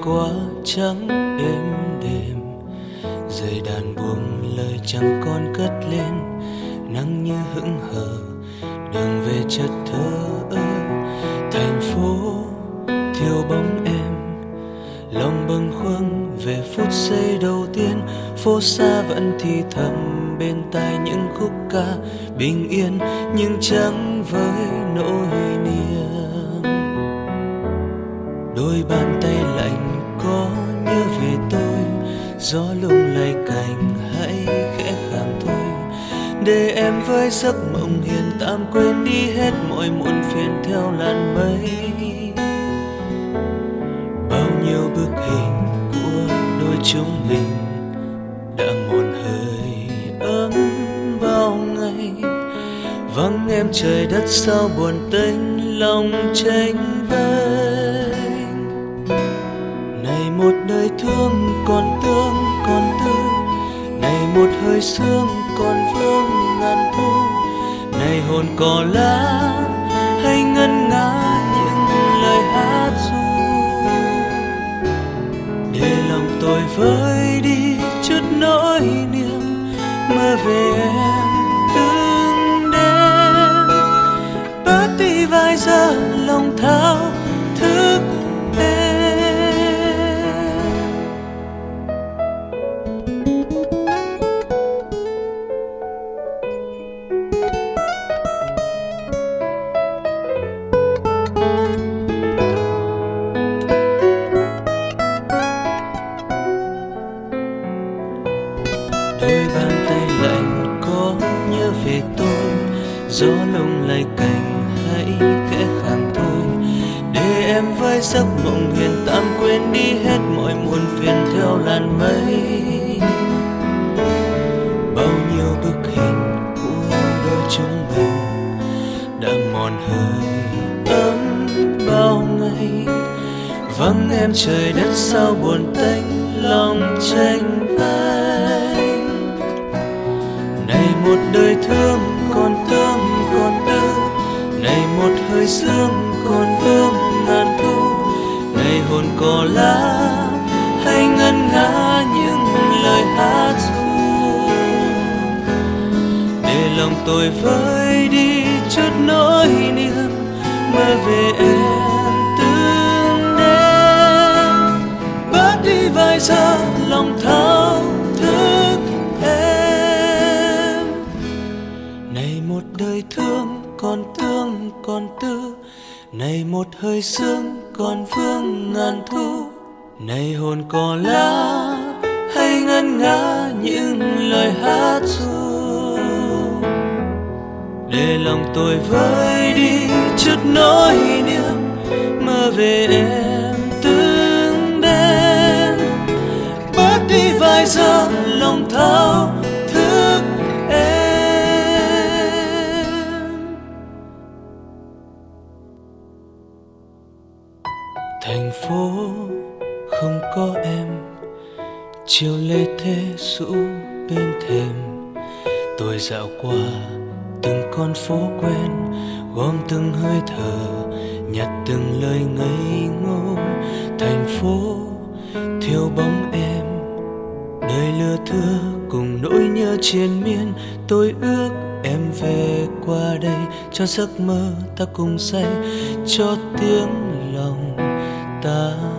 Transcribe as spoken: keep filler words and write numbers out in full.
quá trắng êm đềm, dây đàn buông lời chẳng còn cất lên, nắng như hững hờ đường về chợt thơ ơ. Thành phố thiếu bóng em, lòng bâng khuâng về phút giây đầu tiên. Phố xa vẫn thì thầm bên tai những khúc ca bình yên, nhưng chẳng với nỗi niềm. Đôi bàn tay lạnh có nhớ về tôi, gió lung lay cành hãy khẽ khàng thôi, để em với giấc mộng hiền tạm quên đi hết mọi muộn phiền theo làn mây. Bao nhiêu bức hình của đôi chúng mình đã mòn hơi ấm bao ngày, vắng em trời đất sao buồn tênh lòng tranh vênh. Này một đời thương còn tương còn tư, này một hơi sương còn vương ngàn thu, này hồn cỏ lá hay ngân nga những lời hát ru, để lòng tôi vơi đi chút nỗi niềm mơ về em từng đêm. Bớt đi vài giờ lòng thao thức em. Đôi bàn tay lạnh có nhớ về tôi, gió lung lay cành hãy khẽ khàng thôi, để em với giấc mộng hiền tạm quên đi hết mọi muộn phiền theo làn mây. Bao nhiêu bức hình của đôi chúng mình đã mòn hơi ấm bao ngày, vắng em trời đất sao buồn tênh lòng tranh vênh. Này một đời thương còn thương còn tư, này một hơi sương còn vương ngàn thu, này hồn cỏ lá hay ngân nga những lời hát ru, để lòng tôi vơi đi chút nỗi niềm mơ về em từng đêm. Bớt đi vài giờ lòng thao thức em. Này một đời thương còn tương còn tư, này một hơi sương còn vương ngàn thu, này hồn cỏ lá hay ngân nga những lời hát ru, để lòng tôi vơi đi chút nỗi niềm mơ về em từng đêm. Bớt đi vài giờ lòng thao thức em. Thành phố không có em, chiều lê thế rũ bên thềm, tôi dạo qua từng con phố quen, gom từng hơi thở, nhặt từng lời ngây ngô. Thành phố thiếu bóng em, đời lừa thưa cùng nỗi nhớ triền miên. Tôi ước em về qua đây, cho giấc mơ ta cùng say, cho tiếng lòng ta